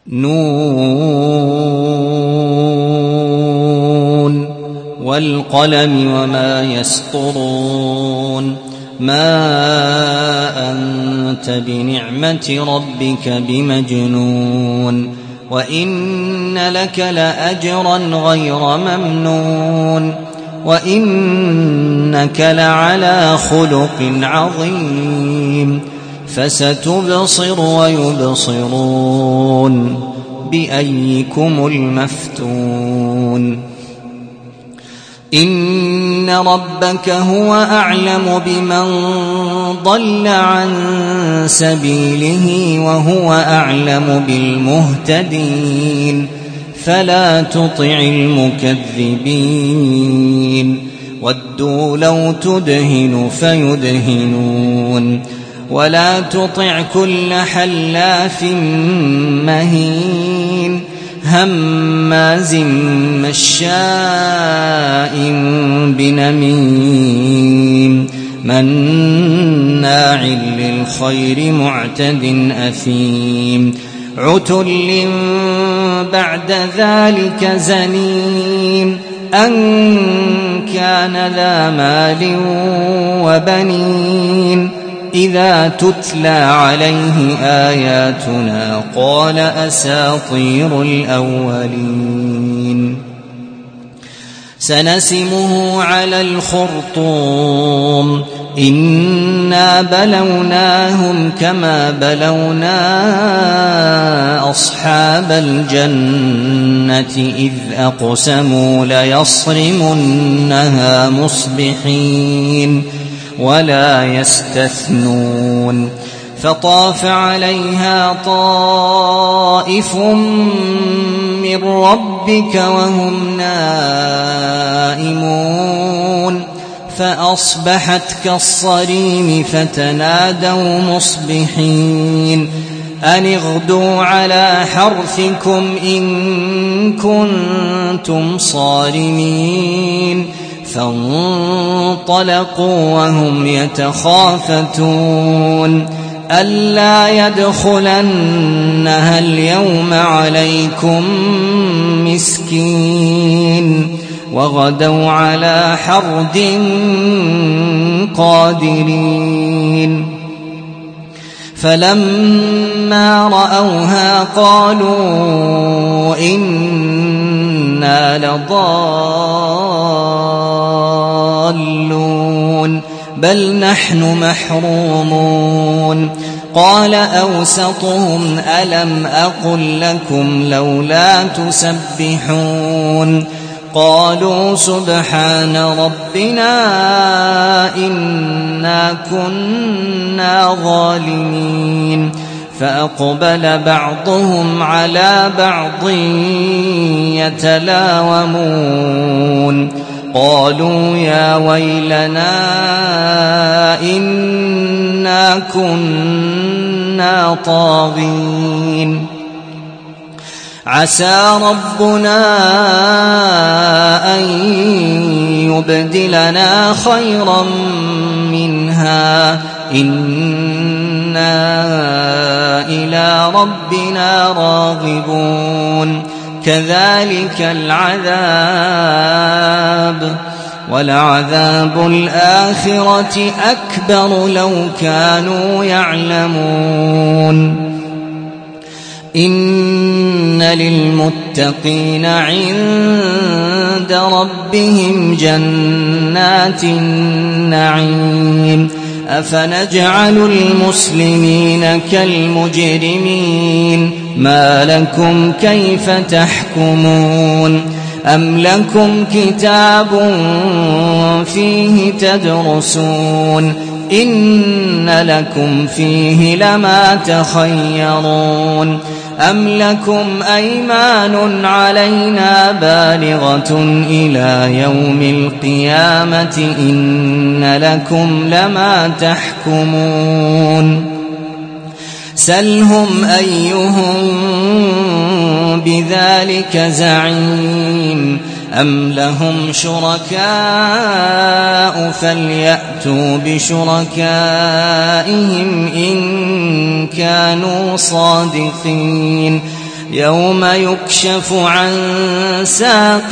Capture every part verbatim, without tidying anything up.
نون والقلم وما يسطرون ما أنت بنعمة ربك بمجنون وإن لك لأجرا غير ممنون وإنك لعلى خلق عظيم فستبصر ويبصرون بأيكم المفتون إن ربك هو أعلم بمن ضل عن سبيله وهو أعلم بالمهتدين فلا تطع المكذبين ودوا لو تدهن فيدهنون ولا تطع كل حلاف مهين هماز مشاء بنميم مناع للخير معتد أثيم عتل بعد ذلك زنيم أن كان ذا مال وبنين إذا تتلى عليه آياتنا قال أساطير الأولين سنسمه على الخرطوم إنا بلوناهم كما بلونا أصحاب الجنة إذ أقسموا ليصرمنها مصبحين ولا يستثنون فطاف عليها طائف من ربك وهم نائمون فأصبحت كالصريم فتنادوا مصبحين أن اغدوا على حرثكم إن كنتم صارمين فانطلقوا وهم يتخافتون ألا يدخلنها اليوم عليكم مسكين وغدوا على حرد قادرين فلما رأوها قالوا إنا لضالون بل نحن محرومون قال أوسطهم ألم أقل لكم لولا تسبحون قالوا سبحان ربنا إنا كنا ظالمين فأقبل بعضهم على بعض يتلاومون قالوا يا ويلنا إنا كنا طاغين عسى ربنا أن يبدلنا خيرا منها إنا إلى ربنا راغبون كذلك العذاب ولعذاب الآخرة أكبر لو كانوا يعلمون إن للمتقين عند ربهم جنات النعيم أفنجعل المسلمين كالمجرمين ما لكم كيف تحكمون أم لكم كتاب فيه تدرسون إن لكم فيه لما تخيرون أم لكم أيمان علينا بالغة إلى يوم القيامة إن لكم لما تحكمون سلهم أيهم بذلك زعيم أم لهم شركاء فليأتوا بشركائهم إن كانوا صادقين يوم يكشف عن ساق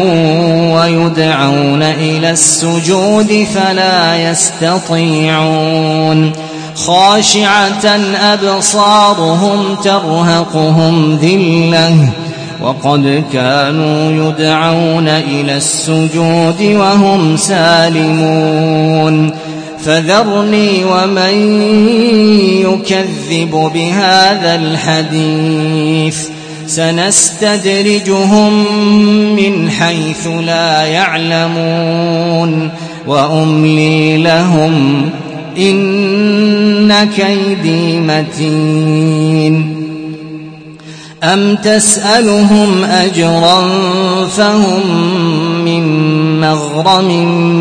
ويدعون إلى السجود فلا يستطيعون خاشعة أبصارهم ترهقهم ذلة وقد كانوا يدعون إلى السجود وهم سالمون فذرني ومن يكذب بهذا الحديث سنستدرجهم من حيث لا يعلمون وأملي لهم إن كيدي متين أم تسألهم أجرا فهم من مغرم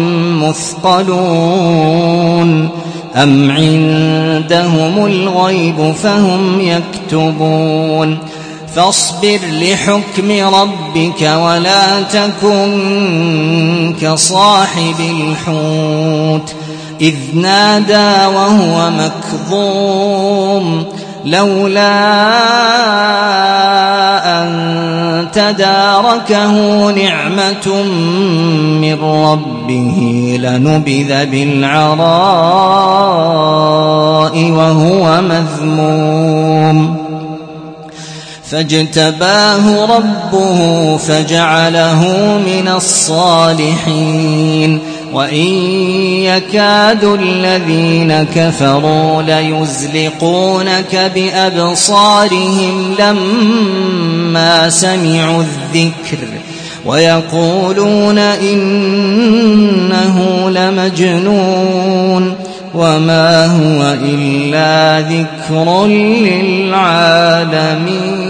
مثقلون أم عندهم الغيب فهم يكتبون فاصبر لحكم ربك ولا تكن كصاحب الحوت إذ نادى وهو مكظوم لولا أن تداركه نعمة من ربه لنبذ بالعراء وهو مذموم فاجتباه ربه فجعله من الصالحين وإن يكاد الذين كفروا ليزلقونك بأبصارهم لما سمعوا الذكر ويقولون إنه لمجنون وما هو إلا ذكر للعالمين.